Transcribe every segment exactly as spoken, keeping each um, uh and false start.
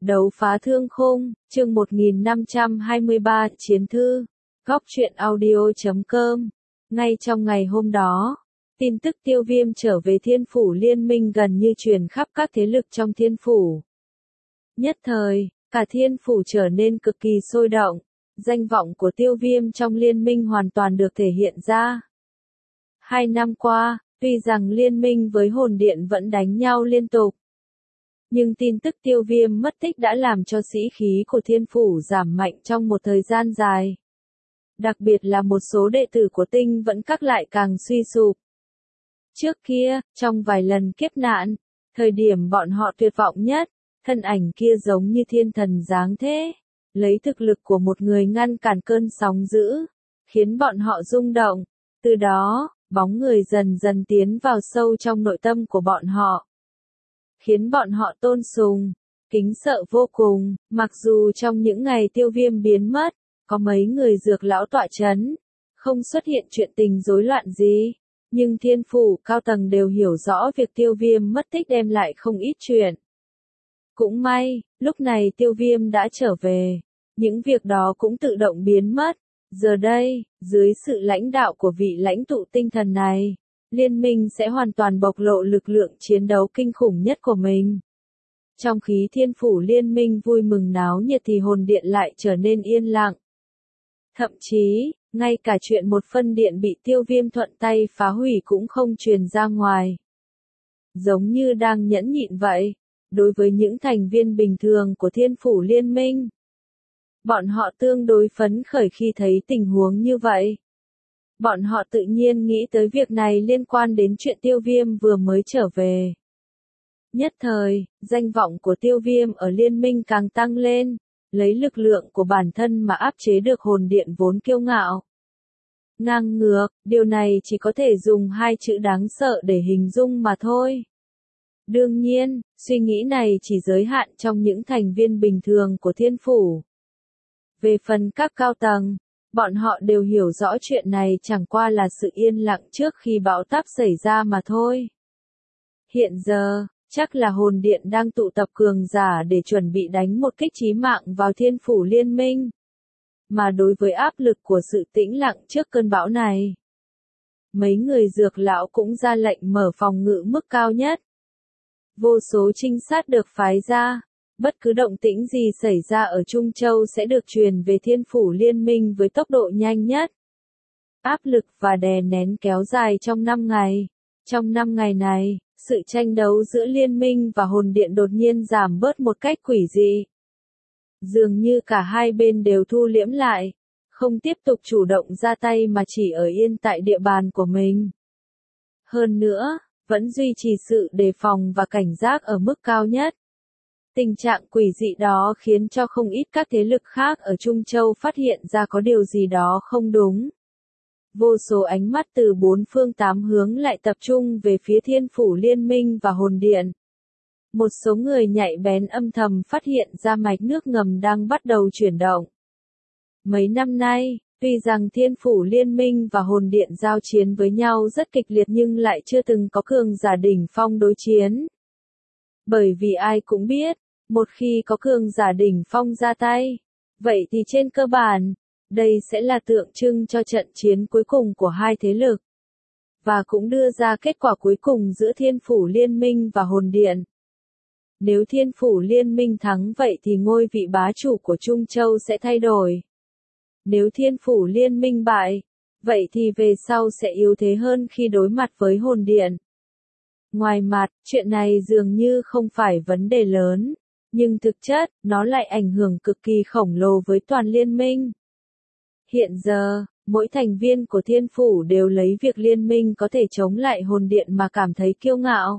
Đấu phá thương khung, chương một nghìn năm trăm hai mươi ba, Chiến thư, góc truyện audio chấm com. Ngay trong ngày hôm đó, tin tức Tiêu Viêm trở về Thiên Phủ Liên Minh gần như truyền khắp các thế lực trong Thiên Phủ. Nhất thời, cả Thiên Phủ trở nên cực kỳ sôi động, danh vọng của Tiêu Viêm trong Liên Minh hoàn toàn được thể hiện ra. Hai năm qua, tuy rằng Liên Minh với Hồn Điện vẫn đánh nhau liên tục, nhưng tin tức Tiêu Viêm mất tích đã làm cho sĩ khí của Thiên Phủ giảm mạnh trong một thời gian dài. Đặc biệt là một số đệ tử của Tinh vẫn các lại càng suy sụp. Trước kia, trong vài lần kiếp nạn, thời điểm bọn họ tuyệt vọng nhất, thân ảnh kia giống như thiên thần giáng thế, lấy thực lực của một người ngăn cản cơn sóng dữ, khiến bọn họ rung động. Từ đó, bóng người dần dần tiến vào sâu trong nội tâm của bọn họ, khiến bọn họ tôn sùng, kính sợ vô cùng. Mặc dù trong những ngày Tiêu Viêm biến mất, có mấy người dược lão tọa chấn, không xuất hiện chuyện tình rối loạn gì, nhưng Thiên Phủ cao tầng đều hiểu rõ việc Tiêu Viêm mất tích đem lại không ít chuyện. Cũng may, lúc này Tiêu Viêm đã trở về, những việc đó cũng tự động biến mất. Giờ đây, dưới sự lãnh đạo của vị lãnh tụ tinh thần này, Liên minh sẽ hoàn toàn bộc lộ lực lượng chiến đấu kinh khủng nhất của mình. Trong khi Thiên Phủ Liên minh vui mừng náo nhiệt thì Hồn Điện lại trở nên yên lặng. Thậm chí, ngay cả chuyện một phân điện bị Tiêu Viêm thuận tay phá hủy cũng không truyền ra ngoài. Giống như đang nhẫn nhịn vậy, đối với những thành viên bình thường của Thiên Phủ Liên minh, bọn họ tương đối phấn khởi khi thấy tình huống như vậy. Bọn họ tự nhiên nghĩ tới việc này liên quan đến chuyện Tiêu Viêm vừa mới trở về. Nhất thời, danh vọng của Tiêu Viêm ở Liên minh càng tăng lên, lấy lực lượng của bản thân mà áp chế được Hồn Điện vốn kiêu ngạo. Ngang ngược, điều này chỉ có thể dùng hai chữ đáng sợ để hình dung mà thôi. Đương nhiên, suy nghĩ này chỉ giới hạn trong những thành viên bình thường của Thiên Phủ. Về phần các cao tầng, bọn họ đều hiểu rõ chuyện này chẳng qua là sự yên lặng trước khi bão táp xảy ra mà thôi. Hiện giờ, chắc là Hồn Điện đang tụ tập cường giả để chuẩn bị đánh một kích chí mạng vào Thiên Phủ Liên minh. Mà đối với áp lực của sự tĩnh lặng trước cơn bão này, mấy người dược lão cũng ra lệnh mở phòng ngự mức cao nhất. Vô số trinh sát được phái ra. Bất cứ động tĩnh gì xảy ra ở Trung Châu sẽ được truyền về Thiên Phủ Liên minh với tốc độ nhanh nhất. Áp lực và đè nén kéo dài trong năm ngày. Trong năm ngày này, sự tranh đấu giữa Liên minh và Hồn Điện đột nhiên giảm bớt một cách quỷ dị. Dường như cả hai bên đều thu liễm lại, không tiếp tục chủ động ra tay mà chỉ ở yên tại địa bàn của mình. Hơn nữa, vẫn duy trì sự đề phòng và cảnh giác ở mức cao nhất. Tình trạng quỷ dị đó khiến cho không ít các thế lực khác ở Trung Châu phát hiện ra có điều gì đó không đúng. Vô số ánh mắt từ bốn phương tám hướng lại tập trung về phía Thiên Phủ Liên minh và Hồn Điện. Một số người nhạy bén âm thầm phát hiện ra mạch nước ngầm đang bắt đầu chuyển động. Mấy năm nay, tuy rằng Thiên Phủ Liên minh và Hồn Điện giao chiến với nhau rất kịch liệt nhưng lại chưa từng có cường giả đỉnh phong đối chiến. Bởi vì ai cũng biết, một khi có cường giả đỉnh phong ra tay, vậy thì trên cơ bản, đây sẽ là tượng trưng cho trận chiến cuối cùng của hai thế lực. Và cũng đưa ra kết quả cuối cùng giữa Thiên Phủ Liên minh và Hồn Điện. Nếu Thiên Phủ Liên minh thắng vậy thì ngôi vị bá chủ của Trung Châu sẽ thay đổi. Nếu Thiên Phủ Liên minh bại, vậy thì về sau sẽ yếu thế hơn khi đối mặt với Hồn Điện. Ngoài mặt, chuyện này dường như không phải vấn đề lớn, nhưng thực chất, nó lại ảnh hưởng cực kỳ khổng lồ với toàn liên minh. Hiện giờ, mỗi thành viên của Thiên Phủ đều lấy việc liên minh có thể chống lại Hồn Điện mà cảm thấy kiêu ngạo.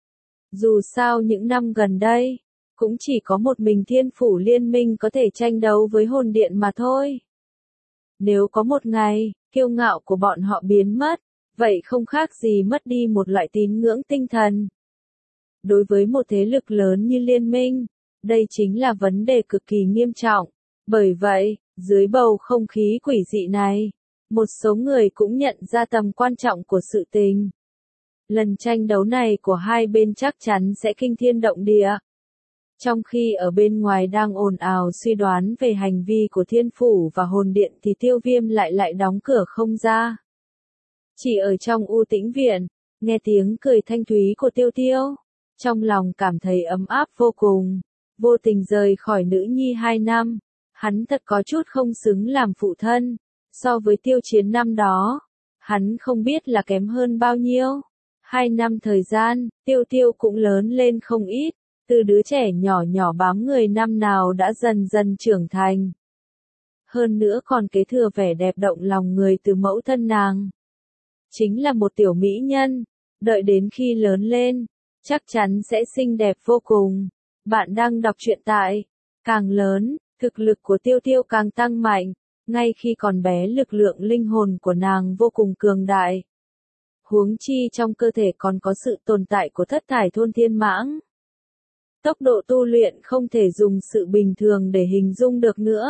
Dù sao những năm gần đây, cũng chỉ có một mình Thiên Phủ Liên minh có thể tranh đấu với Hồn Điện mà thôi. Nếu có một ngày, kiêu ngạo của bọn họ biến mất, vậy không khác gì mất đi một loại tín ngưỡng tinh thần. Đối với một thế lực lớn như Liên minh, đây chính là vấn đề cực kỳ nghiêm trọng. Bởi vậy, dưới bầu không khí quỷ dị này, một số người cũng nhận ra tầm quan trọng của sự tình. Lần tranh đấu này của hai bên chắc chắn sẽ kinh thiên động địa. Trong khi ở bên ngoài đang ồn ào suy đoán về hành vi của thiên phủ và hồn điện thì Tiêu Viêm lại lại đóng cửa không ra. Chỉ ở trong u tĩnh viện, nghe tiếng cười thanh thúy của Tiêu Tiêu, trong lòng cảm thấy ấm áp vô cùng, vô tình rời khỏi nữ nhi hai năm, hắn thật có chút không xứng làm phụ thân, so với Tiêu Chiến năm đó, hắn không biết là kém hơn bao nhiêu. Hai năm thời gian, Tiêu Tiêu cũng lớn lên không ít, từ đứa trẻ nhỏ nhỏ bám người năm nào đã dần dần trưởng thành. Hơn nữa còn kế thừa vẻ đẹp động lòng người từ mẫu thân nàng. Chính là một tiểu mỹ nhân, đợi đến khi lớn lên, chắc chắn sẽ xinh đẹp vô cùng. Bạn đang đọc truyện tại, càng lớn, thực lực của Tiêu Tiêu càng tăng mạnh, ngay khi còn bé lực lượng linh hồn của nàng vô cùng cường đại. Huống chi trong cơ thể còn có sự tồn tại của thất thải thôn thiên mãng. Tốc độ tu luyện không thể dùng sự bình thường để hình dung được nữa.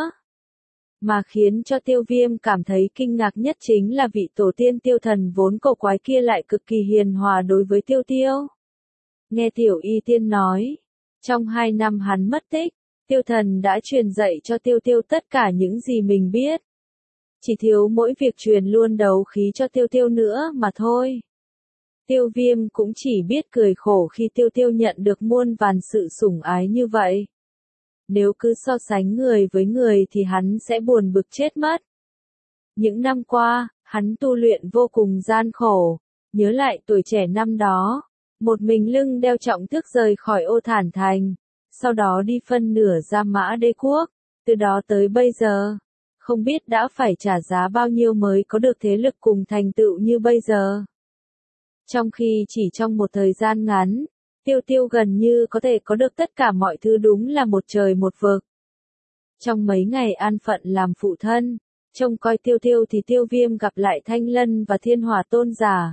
Mà khiến cho Tiêu Viêm cảm thấy kinh ngạc nhất chính là vị tổ tiên Tiêu Thần vốn cổ quái kia lại cực kỳ hiền hòa đối với Tiêu Tiêu. Nghe Tiểu Y Tiên nói, trong hai năm hắn mất tích, Tiêu Thần đã truyền dạy cho Tiêu Tiêu tất cả những gì mình biết. Chỉ thiếu mỗi việc truyền luôn đấu khí cho Tiêu Tiêu nữa mà thôi. Tiêu Viêm cũng chỉ biết cười khổ khi Tiêu Tiêu nhận được muôn vàn sự sủng ái như vậy. Nếu cứ so sánh người với người thì hắn sẽ buồn bực chết mất. Những năm qua, hắn tu luyện vô cùng gian khổ, nhớ lại tuổi trẻ năm đó, một mình lưng đeo trọng thước rời khỏi Ô Thản Thành, sau đó đi phân nửa ra Mã Đế Quốc, từ đó tới bây giờ, không biết đã phải trả giá bao nhiêu mới có được thế lực cùng thành tựu như bây giờ. Trong khi chỉ trong một thời gian ngắn, Tiêu Tiêu gần như có thể có được tất cả mọi thứ, đúng là một trời một vực. Trong mấy ngày an phận làm phụ thân, trông coi Tiêu Tiêu thì Tiêu Viêm gặp lại Thanh Lân và Thiên Hỏa Tôn Giả.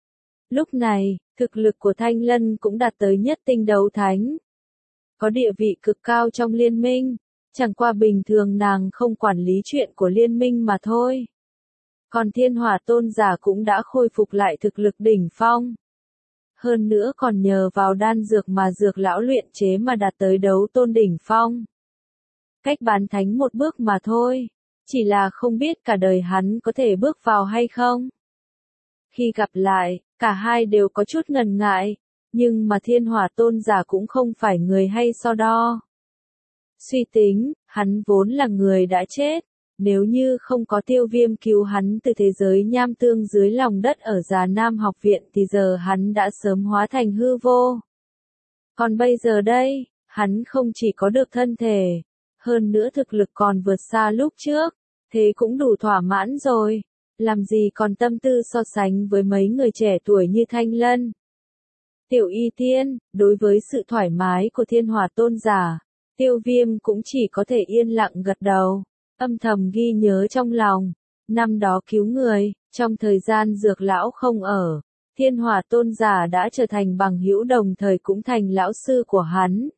Lúc này, thực lực của Thanh Lân cũng đạt tới nhất tinh đấu thánh. Có địa vị cực cao trong liên minh, chẳng qua bình thường nàng không quản lý chuyện của liên minh mà thôi. Còn Thiên Hỏa Tôn Giả cũng đã khôi phục lại thực lực đỉnh phong. Hơn nữa còn nhờ vào đan dược mà dược lão luyện chế mà đạt tới đấu tôn đỉnh phong. Cách bán thánh một bước mà thôi, chỉ là không biết cả đời hắn có thể bước vào hay không. Khi gặp lại, cả hai đều có chút ngần ngại, nhưng mà Thiên Hỏa Tôn Giả cũng không phải người hay so đo. Suy tính, hắn vốn là người đã chết, nếu như không có Tiêu Viêm cứu hắn từ thế giới nham tương dưới lòng đất ở Già Nam học viện thì giờ hắn đã sớm hóa thành hư vô. Còn bây giờ đây, hắn không chỉ có được thân thể, hơn nữa thực lực còn vượt xa lúc trước, thế cũng đủ thỏa mãn rồi, làm gì còn tâm tư so sánh với mấy người trẻ tuổi như Thanh Lân. Tiểu Y Tiên, đối với sự thoải mái của Thiên Hỏa Tôn Giả, Tiêu Viêm cũng chỉ có thể yên lặng gật đầu, âm thầm ghi nhớ trong lòng. Năm đó cứu người, trong thời gian dược lão không ở, Thiên Hỏa Tôn Giả đã trở thành bằng hữu, đồng thời cũng thành lão sư của hắn.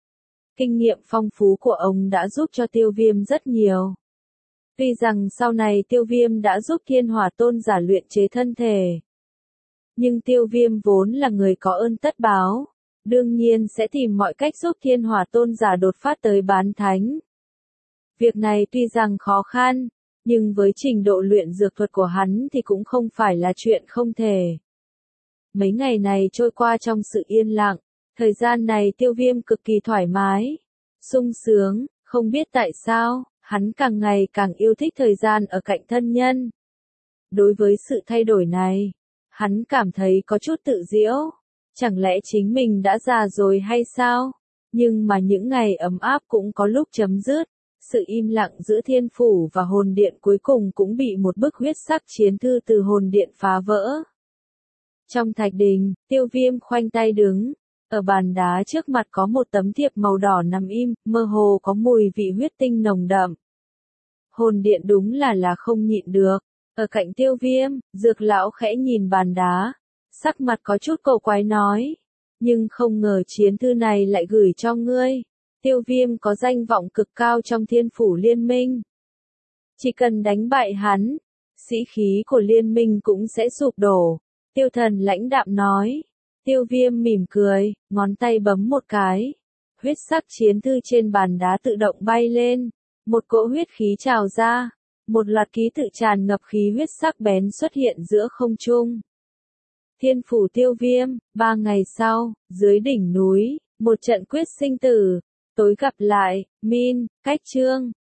Kinh nghiệm phong phú của ông đã giúp cho Tiêu Viêm rất nhiều. Tuy rằng sau này Tiêu Viêm đã giúp Thiên Hỏa Tôn Giả luyện chế thân thể, nhưng Tiêu Viêm vốn là người có ơn tất báo, đương nhiên sẽ tìm mọi cách giúp Thiên Hỏa Tôn Giả đột phát tới bán thánh. Việc này tuy rằng khó khăn, nhưng với trình độ luyện dược thuật của hắn thì cũng không phải là chuyện không thể. Mấy ngày này trôi qua trong sự yên lặng, thời gian này Tiêu Viêm cực kỳ thoải mái, sung sướng, không biết tại sao, hắn càng ngày càng yêu thích thời gian ở cạnh thân nhân. Đối với sự thay đổi này, hắn cảm thấy có chút tự giễu, chẳng lẽ chính mình đã già rồi hay sao? Nhưng mà những ngày ấm áp cũng có lúc chấm dứt, sự im lặng giữa thiên phủ và hồn điện cuối cùng cũng bị một bức huyết sắc chiến thư từ hồn điện phá vỡ. Trong thạch đình, Tiêu Viêm khoanh tay đứng, ở bàn đá trước mặt có một tấm thiệp màu đỏ nằm im, mơ hồ có mùi vị huyết tinh nồng đậm. Hồn điện đúng là là không nhịn được. Ở cạnh Tiêu Viêm, dược lão khẽ nhìn bàn đá, sắc mặt có chút cổ quái nói, nhưng không ngờ chiến thư này lại gửi cho ngươi. Tiêu Viêm có danh vọng cực cao trong thiên phủ liên minh. Chỉ cần đánh bại hắn, sĩ khí của liên minh cũng sẽ sụp đổ. Tiêu Thần lãnh đạm nói. Tiêu Viêm mỉm cười, ngón tay bấm một cái. huyết sắc chiến thư trên bàn đá tự động bay lên. Một cỗ huyết khí trào ra. Một loạt ký tự tràn ngập khí huyết sắc bén xuất hiện giữa không trung. Thiên phủ tiêu viêm, ba ngày sau, dưới đỉnh núi, một trận quyết sinh tử. Tối gặp lại, Min, cách chương.